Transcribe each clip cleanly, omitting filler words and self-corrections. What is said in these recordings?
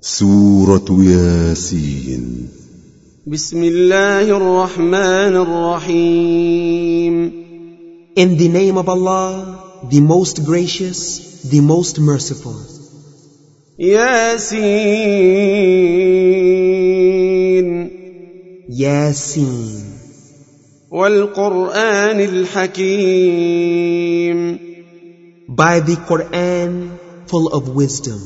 سورة ياسين. بسم الله الرحمن الرحيم. In the name of Allah, the most gracious, the most merciful. ياسين Yasin. والقرآن الحكيم. By the Quran full of wisdom.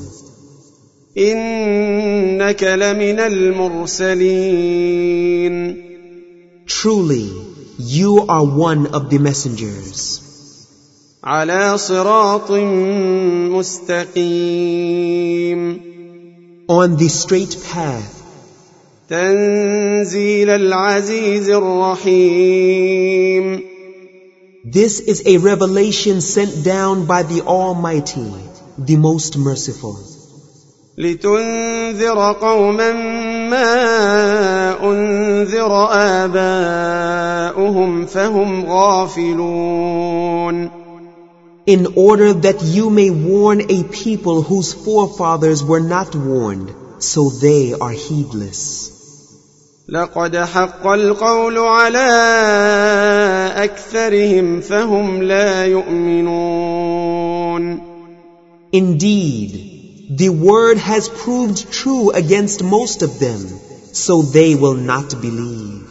إنك لمن المرسلين. Truly, you are one of the messengers. على صراط مستقيم. On the straight path. تنزيل العزيز الرحيم. This is a revelation sent down by the Almighty, the most merciful. لتنذر قوما ما أنذر آباؤهم فهم غافلون. In order that you may warn a people whose forefathers were not warned, so they are heedless. لقد حق القول على أكثرهم فهم لا يؤمنون. Indeed, the word has proved true against most of them, so they will not believe.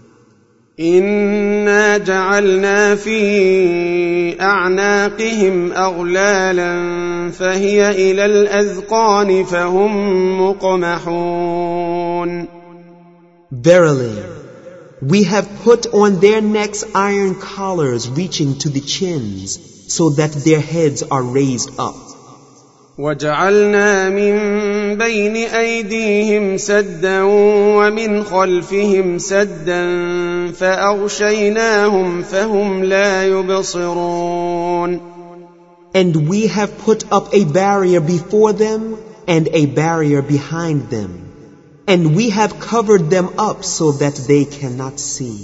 إنا جعلنا في أعناقهم أغلالا فهي إلى الأذقان فهم مقمحون. Verily, we have put on their necks iron collars reaching to the chins, so that their heads are raised up. وجعلنا من بين أيديهم سدا ومن خلفهم سدا فأغشيناهم فهم لا يبصرون. And we have put up a barrier before them and a barrier behind them. And we have covered them up so that they cannot see.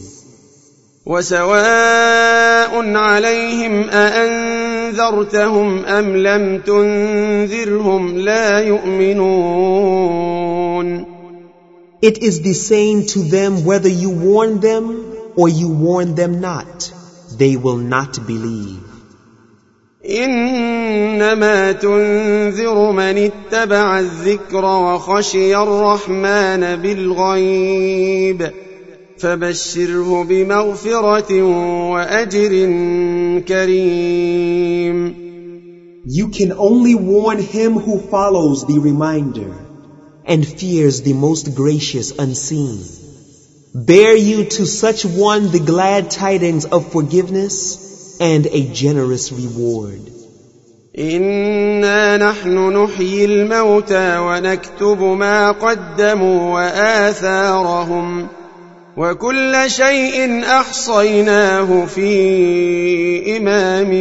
وسواء عليهم أأنذرتهم أم لم تنذرهم لا يؤمنون. It is the same to them whether you warn them or you warn them not. They will not believe. إنما تنذر من اتبع الذكر وخشي الرحمن بالغيب فبشره بمغفرة وأجر كريم. You can only warn him who follows the reminder and fears the most gracious unseen. Bear you to such one the glad tidings of forgiveness and a generous reward. إنا نحن نحيي الموتى ونكتب ما قدموا وآثارهم وكل شيء أحصيناه في إمام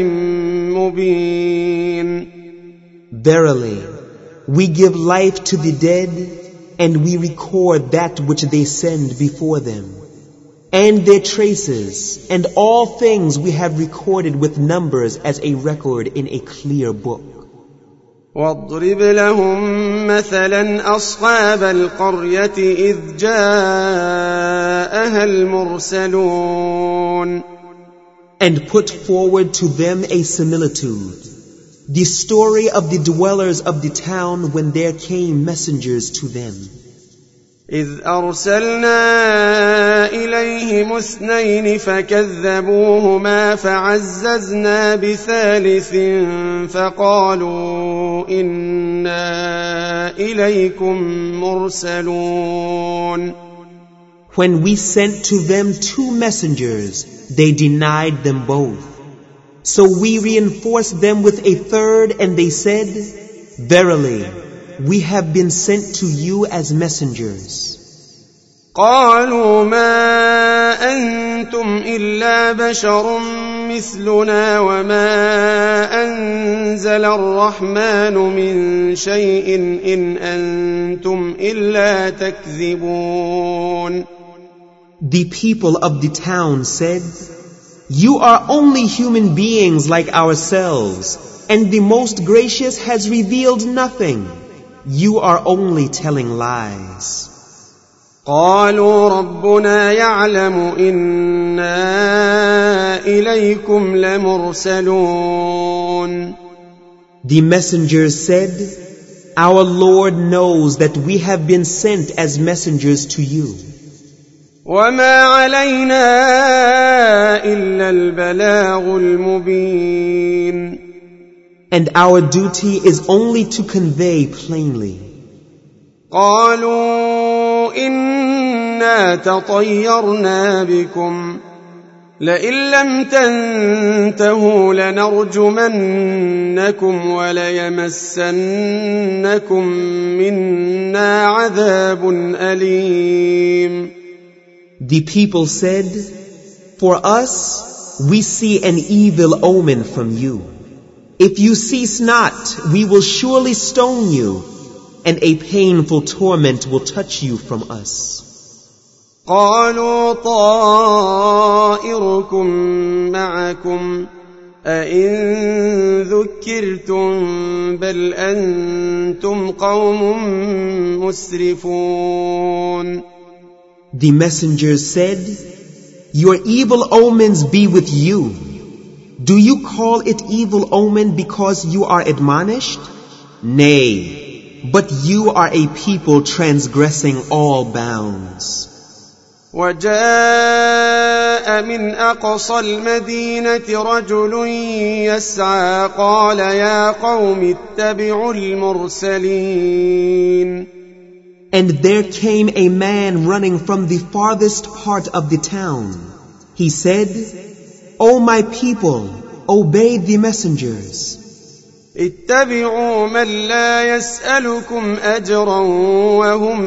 مبين. Verily, we give life to the dead and we record that which they send before them, and their traces, and all things we have recorded with numbers as a record in a clear book. واضرب لهم مثلا أصحاب القرية إذ جاءها المرسلون. And put forward to them a similitude, the story of the dwellers of the town when there came messengers to them. إذ أرسلنا إليهم اثنين فكذبوهما فعززنا بثالث فقالوا إنا إليكم مرسلون. When we sent to them 2 messengers, they denied them both. So we reinforced them with a third, and they said, Verily, we have been sent to you as messengers. قالوا ما أنتم إلا بشر مثلنا وما أنزل الرحمن من شيء إن أنتم إلا تكذبون. The people of the town said, You are only human beings like ourselves, and the Most Gracious has revealed nothing. you are only telling lies. قالوا ربنا يعلم إنا إليكم لمرسلون. The messengers said, our Lord knows that we have been sent as messengers to you. وما علينا إلا البلاغ المبين. And our duty is only to convey plainly. قالوا إنا تطيرنا بكم لئن لم تنتهوا لنرجمنكم وليمسنكم منا عذاب أليم. The people said, for us, we see an evil omen from you. If you cease not, we will surely stone you, and a painful torment will touch you from us. قالوا طائركم معكم أئن ذكرتم بل أنتم قوم مسرفون. The messengers said, your evil omens be with you. Do you call it evil omen because you are admonished? Nay, but you are a people transgressing all bounds. وجاء من أقصى المدينة رجل يسعى قال يا قوم اتبعوا المرسلين. And there came a man running from the farthest part of the town. He said, O my people, obey the messengers. اتبعوا من لا يسألكم أجرا وهم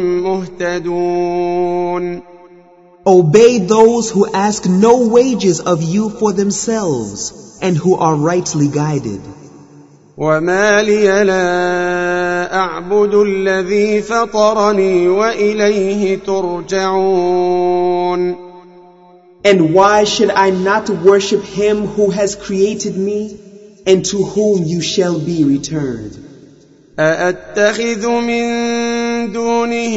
مهتدون. Obey those who ask no wages of you for themselves and who are rightly guided. وما لي لا أعبد الذي فطرني وإليه ترجعون. And why should I not worship him who has created me and to whom you shall be returned? أأتخذ من دونه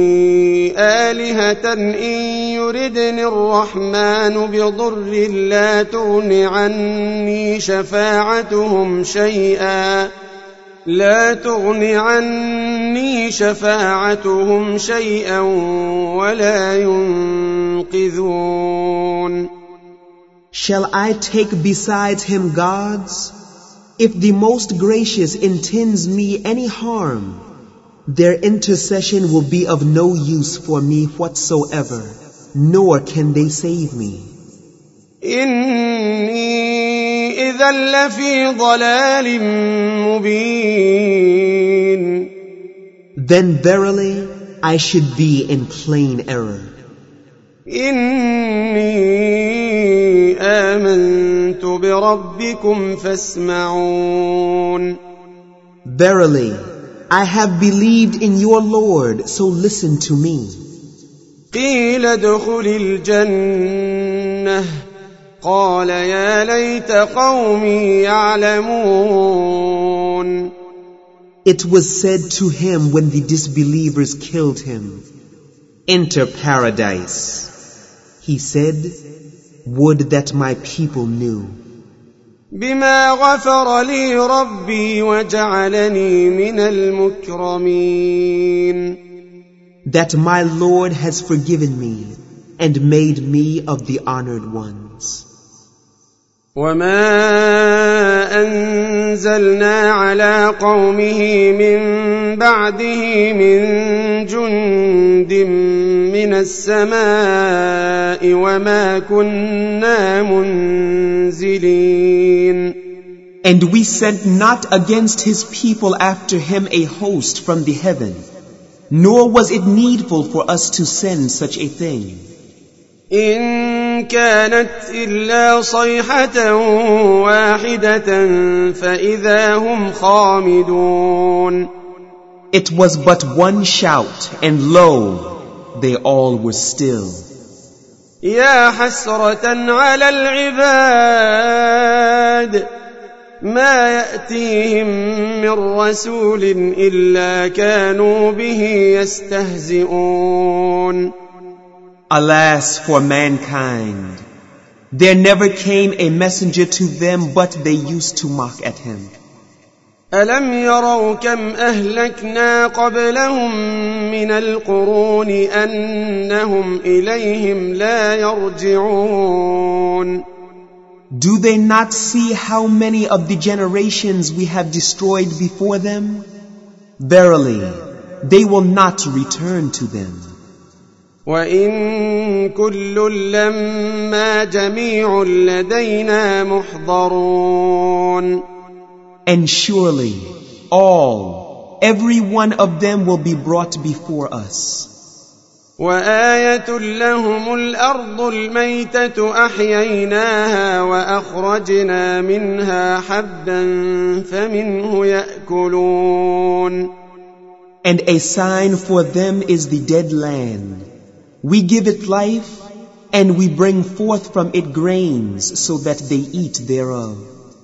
آلهة إن يردني الرحمن بضر لا تغن عني شفاعتهم شيئا ولا ينقذون. Shall I take besides him gods? If the most gracious intends me any harm, their intercession will be of no use for me whatsoever, nor can they save me. إني إذا لفي ضلال مبين. Then verily I should be in plain error. إني آمنت بربكم فاسمعون. Verily, I have believed in your Lord, so listen to me. قيل ادخل الجنة قال يا ليت قومي يعلمون. It was said to him when the disbelievers killed him, enter paradise. He said, would that my people knew. بما غفر لي ربي وجعلني من المكرمين. That my Lord has forgiven me and made me of the honored ones. وما أنزلنا على قومه من بعده من جند من السماء وما كنا منزلين. And we sent not against his people after him a host from the heaven, nor was it needful for us to send such a thing. إن كانت إلا صيحة واحدة فإذا هم خامدون. It was but one shout, and lo, they all were still. يا حسرة على العباد ما يأتيهم من رسول إلا كانوا به يستهزئون. Alas for mankind! There never came a messenger to them, but they used to mock at him. ألم يروا كم أهلكنا قبلهم من القرون أنهم إليهم لا يرجعون. Do they not see how many of the generations we have destroyed before them? Verily, they will not return to them. وَإِن كُلٌّ لَّمَّا جَمِيعٌ لَّدَيْنَا مُحْضَرُونَ. And surely, every one of them will be brought before us. وَآيَةٌ لَّهُمُ الْأَرْضُ الْمَيْتَةُ أَحْيَيْنَاهَا وَأَخْرَجْنَا مِنْهَا حَبًّا فَمِنْهُ يَأْكُلُونَ. And a sign for them is the dead land. We give it life, and we bring forth from it grains so that they eat thereof.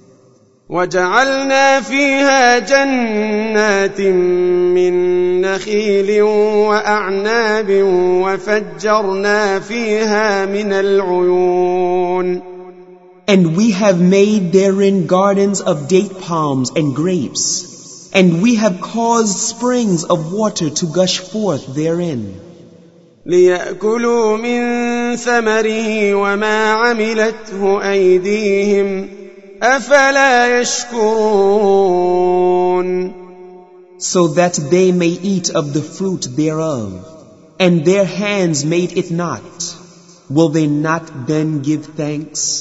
وَجَعَلْنَا فِيهَا جَنَّاتٍ مِّن نَّخِيلٍ وَأَعْنَابٍ وَفَجَّرْنَا فِيهَا مِنَ الْعُيُونِ. And we have made therein gardens of date palms and grapes, and we have caused springs of water to gush forth therein. لِيَأْكُلُوا مِن ثَمَرِهِ وَمَا عَمِلَتْهُ أَيْدِيهِمْ أَفَلَا يَشْكُرُونَ. So that they may eat of the fruit thereof, and their hands made it not. Will they not then give thanks?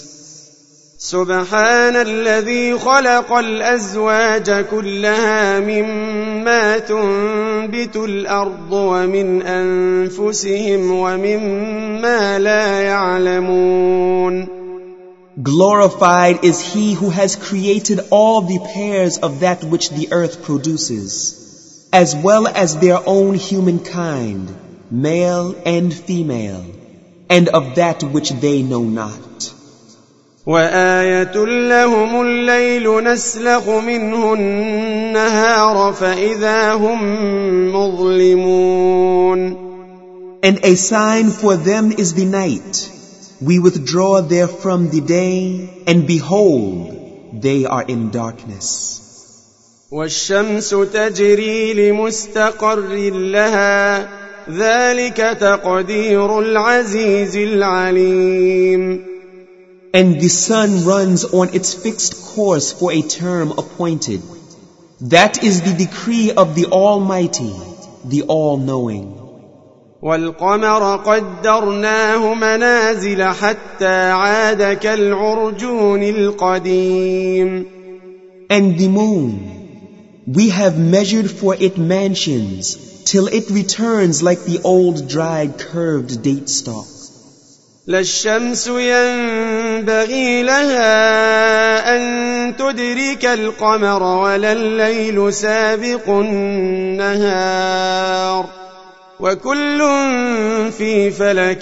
سبحان الذي خلق الأزواج كلها مما تنبت الأرض ومن أنفسهم ومما لا يعلمون. Glorified is He who has created all the pairs of that which the earth produces, as well as their own humankind, male and female, and of that which they know not. وَآيَةٌ لَّهُمُ اللَّيْلُ نَسْلَخُ مِنْهُ النَّهَارَ فَإِذَا هُمْ مُظْلِمُونَ. And a sign for them is the night. We withdraw therefrom the day, and behold, they are in darkness. وَالشَّمْسُ تَجْرِي لِمُسْتَقَرٍّ لَّهَا ذَلِكَ تَقْدِيرُ الْعَزِيزِ الْعَلِيمِ. And the sun runs on its fixed course for a term appointed. That is the decree of the Almighty, the All-Knowing. وَالْقَمَرَ قَدَّرْنَاهُ مَنَازِلَ حَتَّى عَادَ كَالْعُرْجُونِ الْقَدِيمِ. And the moon, we have measured for it mansions, till it returns like the old dried curved date stalk. لا الشمس ينبغي لها أن تدرك القمر ولا الليل سابق النهار وكل في فلك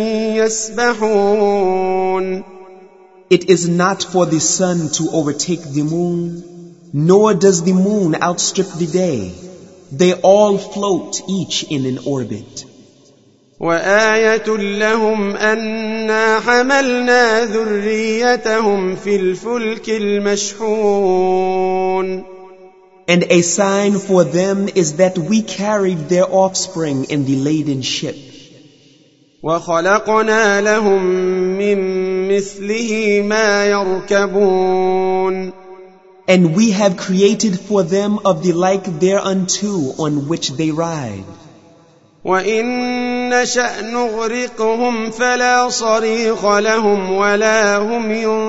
يسبحون. It is not for the sun to overtake the moon, nor does the moon outstrip the day. They all float, each in an orbit. وَآيَةٌ لَّهُمْ أَنَّا حَمَلْنَا ذُرِّيَّتَهُمْ فِي الْفُلْكِ الْمَشْحُونِ. And a sign for them is that we carried their offspring in the laden ship. وَخَلَقْنَا لَهُم مِّن مِّثْلِهِ مَا يَرْكَبُونَ. And we have created for them of the like thereunto on which they ride. وَإِن نَّشَأْ نُغْرِقْهُمْ فَلَا صَرِيخَ لَهُمْ وَلَا هُمْ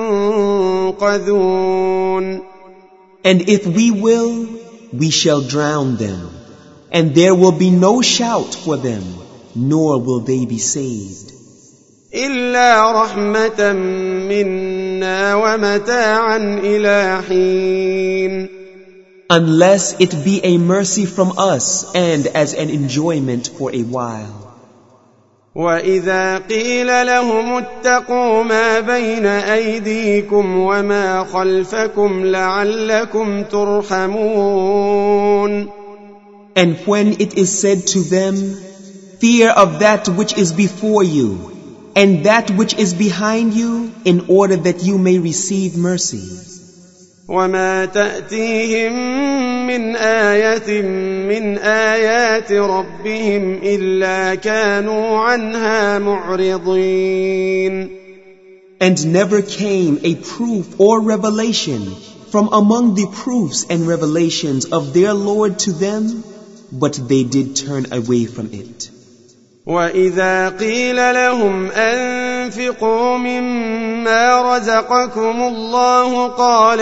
يُنقَذُونَ. And if we will, we shall drown them, and there will be no shout for them, nor will they be saved. إِلَّا رَحْمَةً مِّنَّا وَمَتَاعًا إِلَىٰ حِينٍ. Unless it be a mercy from us and as an enjoyment for a while. وإذا قيل لهم اتقوا ما بين أيديكم وما خلفكم لعلكم ترحمون. And when it is said to them, fear of that which is before you and that which is behind you, in order that you may receive mercy. وما تأتيهم من آية من آيات ربهم إلا كانوا عنها معرضين. And never came a proof or revelation from among the proofs and revelations of their Lord to them, but they did turn away from it. وإذا قيل لهم أنفقوا مما رزقكم الله قال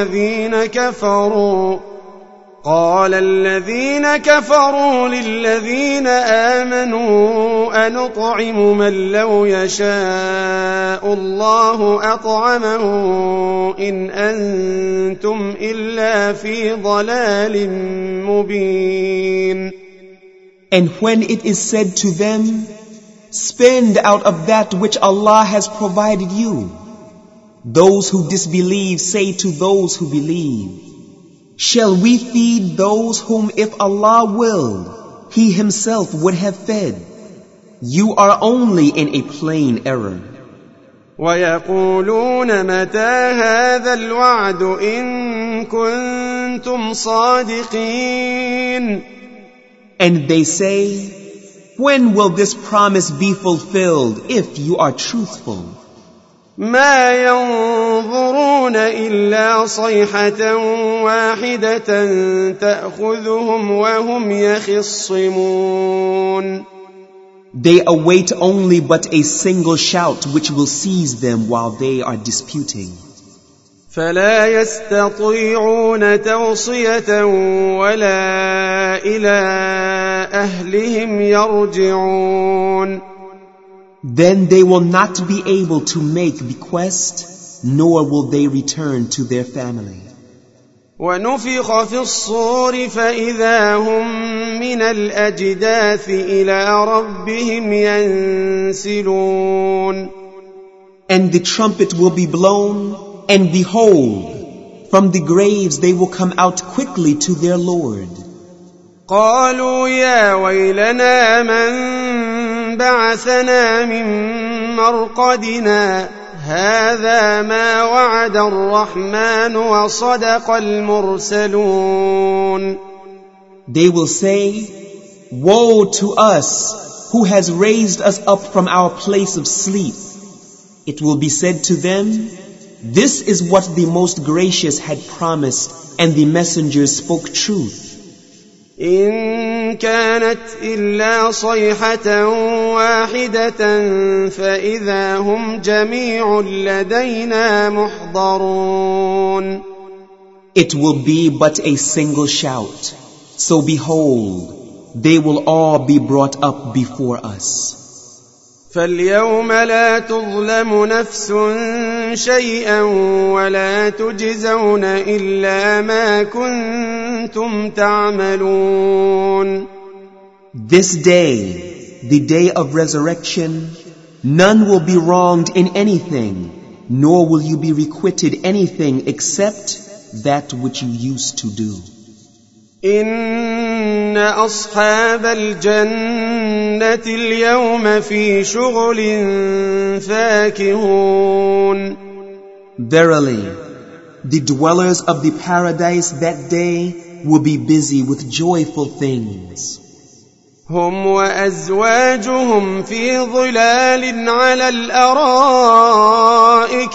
الذين كفروا للذين آمنوا أنطعم من لو يشاء الله أطعمه إن أنتم إلا في ضلال مبين. And when it is said to them, spend out of that which Allah has provided you, those who disbelieve say to those who believe, shall we feed those whom if Allah willed, He Himself would have fed? You are only in a plain error. وَيَقُولُونَ مَتَى هَذَا الْوَعْدُ إِن كُنتُمْ صَادِقِينَ. And they say, when will this promise be fulfilled if you are truthful? ما ينظرون إلا صيحة واحدة تأخذهم وهم يخصمون. They await only but a single shout which will seize them while they are disputing. فلا يستطيعون توصية ولا إلى أهلهم يرجعون. Then they will not be able to make bequest, nor will they return to their family. ونفخ في الصور فإذا هم من الأجداث إلى ربهم ينسلون. And the trumpet will be blown, and behold, from the graves they will come out quickly to their Lord. قالوا يا ويلنا من بعثنا من مرقدنا هذا ما وعد الرحمن وصدق المرسلون. They will say, woe to us who has raised us up from our place of sleep. It will be said to them, this is what the Most Gracious had promised, and the messengers spoke truth. إن كانت إلا صيحة واحدة فإذا هم جميع لدينا محضرون. It will be but a single shout. So behold, they will all be brought up before us. فاليوم لا تظلم نفس شيئا ولا تجزون إلا ما كنتم تعملون. This day, the day of resurrection, none will be wronged in anything, nor will you be requited anything except that which you used to do. إن أصحاب الجنة اليوم في شغل فاكهون. Verily, the dwellers of the paradise that day will be busy with joyful things. هم وأزواجهم في ظلال على الأرائك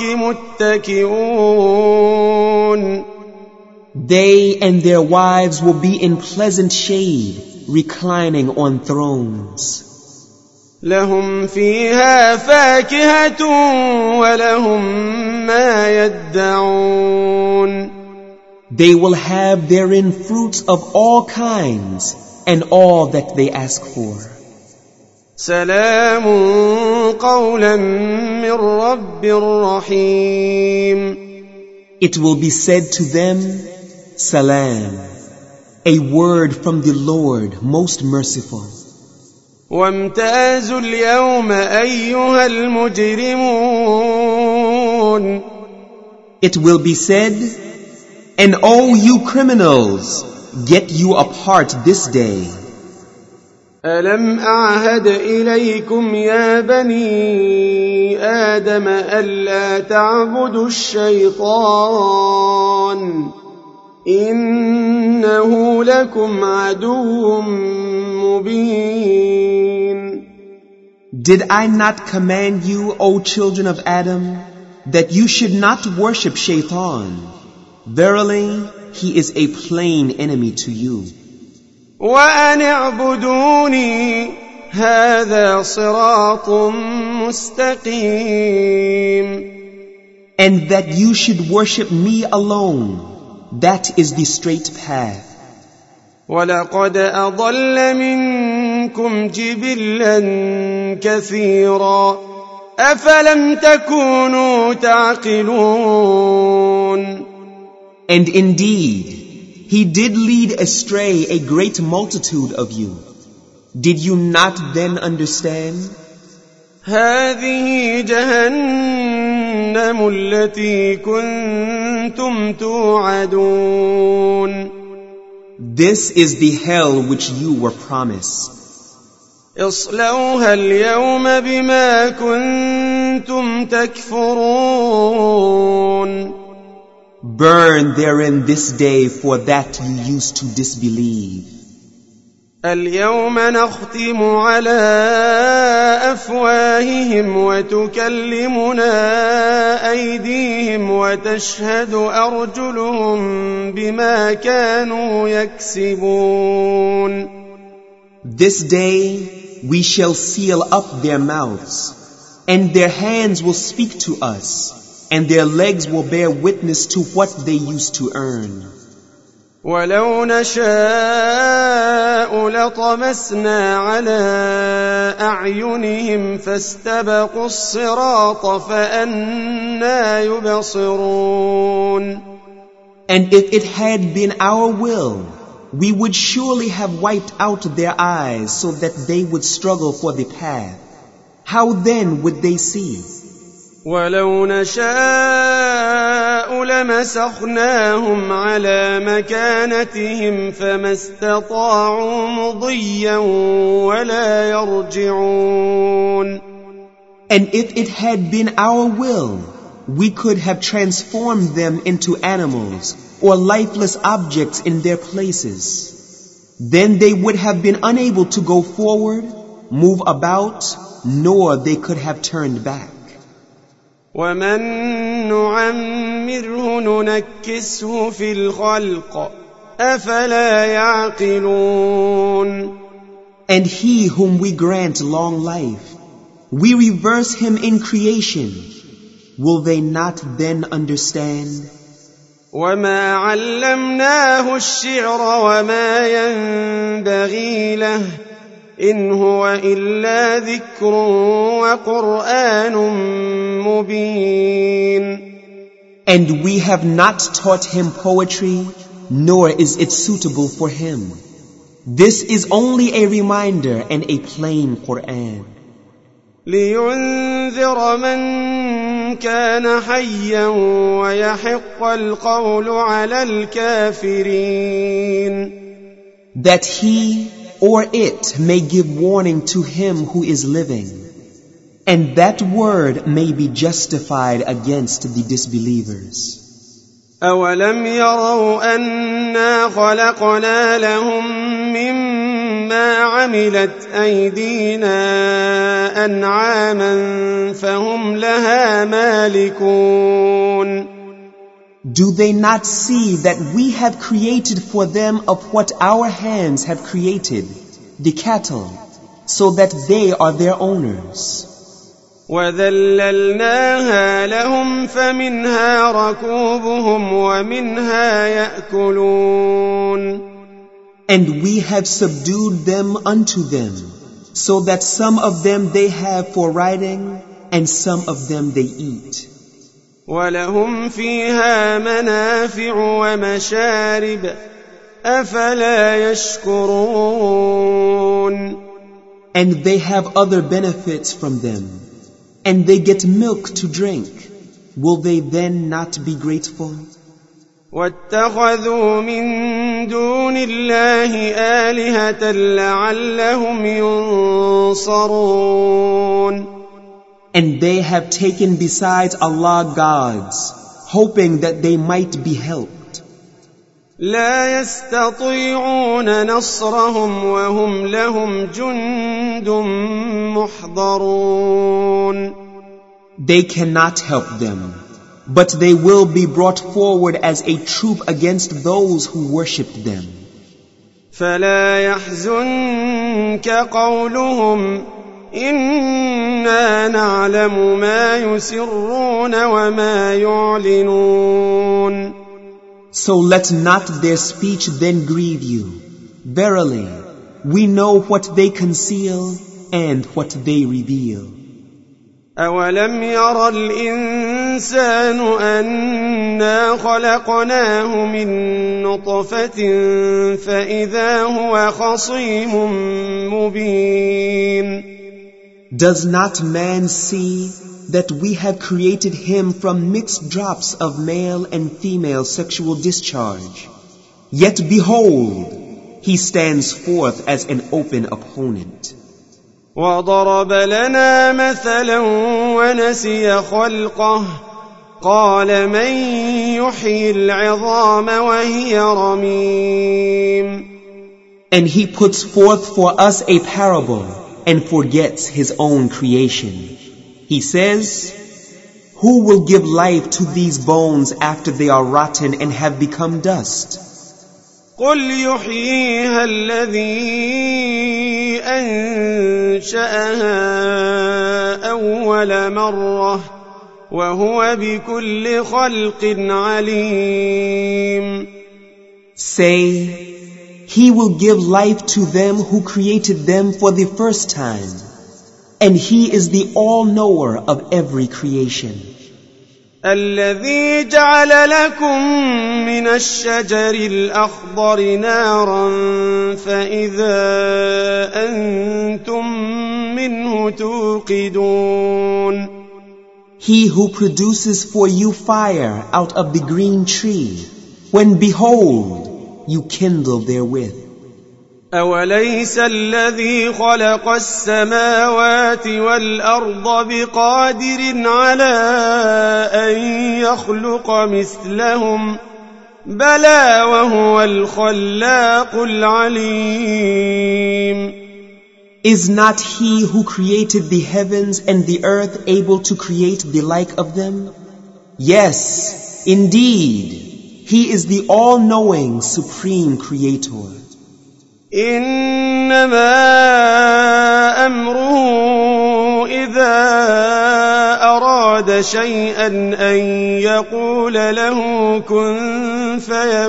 متكئون. They and their wives will be in pleasant shade, reclining on thrones. لهم فيها فاكهة ولهم ما يدعون. They will have therein fruits of all kinds and all that they ask for. سلام قولا من رب رحيم. It will be said to them, Salam, a word from the Lord most merciful. وامتازوا اليوم أيها المجرمون. It will be said, and O you criminals, get you apart this day. ألم أعهد إليكم يا بني آدم ألا تعبدوا الشيطان إنه لكم عدو مبين. Did I not command you, O children of Adam, that you should not worship Shaitan? Verily, he is a plain enemy to you. وأن اعبدوني هذا صراط مستقيم. And that you should worship me alone, that is the straight path. ولقد أضل منكم جبلا كثيرا أفلم تكونوا تعقلون. And indeed, he did lead astray a great multitude of you. Did you not then understand? هذه جهنم التي كنتم توعدون. This is the hell which you were promised. اصلوها اليوم بما كنتم تكفرون. Burn therein this day for that you used to disbelieve. اليوم نختم على أفواههم وتكلمنا أيديهم وتشهد أرجلهم بما كانوا يكسبون. This day we shall seal up their mouths, and their hands will speak to us, and their legs will bear witness to what they used to earn. ولو نشاء لطمسنا على أعينهم فاستبقوا الصراط فأنى يبصرون. And if it had been our will, we would surely have wiped out their eyes so that they would struggle for the path. How then would they see? ولو نشاء لمسخناهم على مكانتهم فما استطاعوا مضيا ولا يرجعون. And if it had been our will, we could have transformed them into animals or lifeless objects in their places. Then they would have been unable to go forward, move about, nor they could have turned back. ومن نعمره ننكسه في الخلق أفلا يعقلون. And he whom we grant long life, we reverse him in creation. Will they not then understand? وما علمناه الشعر وما ينبغي له إن هو إلا ذكر وقرآن مبين. And we have not taught him poetry, nor is it suitable for him. This is only a reminder and a plain Quran. لينذر من كان حيا ويحق القول على الكافرين. That he or it may give warning to him who is living, and that word may be justified against the disbelievers. أولم يروا أنا خلقنا لهم مما عملت أيدينا أنعاما فهم لها مالكون. Do they not see that we have created for them of what our hands have created, the cattle, so that they are their owners? وَذَلَّلْنَاهَا لَهُمْ فَمِنْهَا رَكُوبُهُمْ وَمِنْهَا يَأْكُلُونَ. And we have subdued them unto them, so that some of them they have for riding, and some of them they eat. وَلَهُمْ فِيهَا مَنَافِعُ وَمَشَارِبُ أَفَلَا يَشْكُرُونَ. and they have other benefits from them, and they get milk to drink. Will they then not be grateful? واتخذوا من دون الله آلهة لعلهم ينصرون. And they have taken besides Allah gods, hoping that they might be helped. لا يستطيعون نصرهم وهم لهم جند محضرون. They cannot help them, but they will be brought forward as a troop against those who worshipped them. فلا يحزنك قولهم إنا نعلم ما يسرون وما يعلنون. So let not their speech then grieve you. Verily, we know what they conceal and what they reveal. أولم ير الإنسان أنا خلقناه من نطفة فإذا هو خصيم مبين. Does not man see that we have created him from mixed drops of male and female sexual discharge? Yet behold, he stands forth as an open opponent. وضرب لنا مثلا ونسي خلقه قال من يحيي العظام وهي رميم. And he puts forth for us a parable and forgets his own creation. He says, who will give life to these bones after they are rotten and have become dust? قل يحييها الذي أنشأها أول مرة وهو بكل خلق عليم. Say, he will give life to them who created them for the first time, and he is the all-knower of every creation. الذي جعل لكم من الشجر الأخضر نارا فإذا أنتم منه توقدون. He who produces for you fire out of the green tree, when behold, you kindle therewith. أوليس الذي خلق السماوات والأرض بقادر على أن يخلق مثلهم بلى وهو الخلاق العليم. Is not he who created the heavens and the earth able to create the like of them? Yes, indeed, he is the all-knowing supreme creator. إنما أمره إذا أراد شيئا أن يقول له كن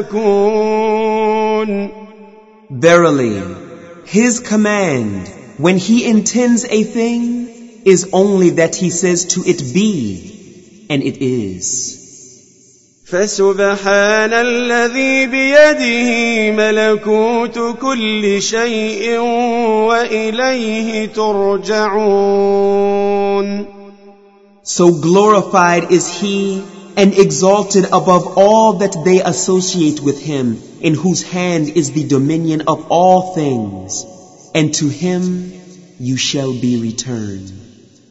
فيكون. Verily, his command, when he intends a thing, is only that he says to it be, and it is. فسبحان الذي بيده ملكوت كل شيء وإليه ترجعون. So glorified is he and exalted above all that they associate with him, in whose hand is the dominion of all things, and to him you shall be returned.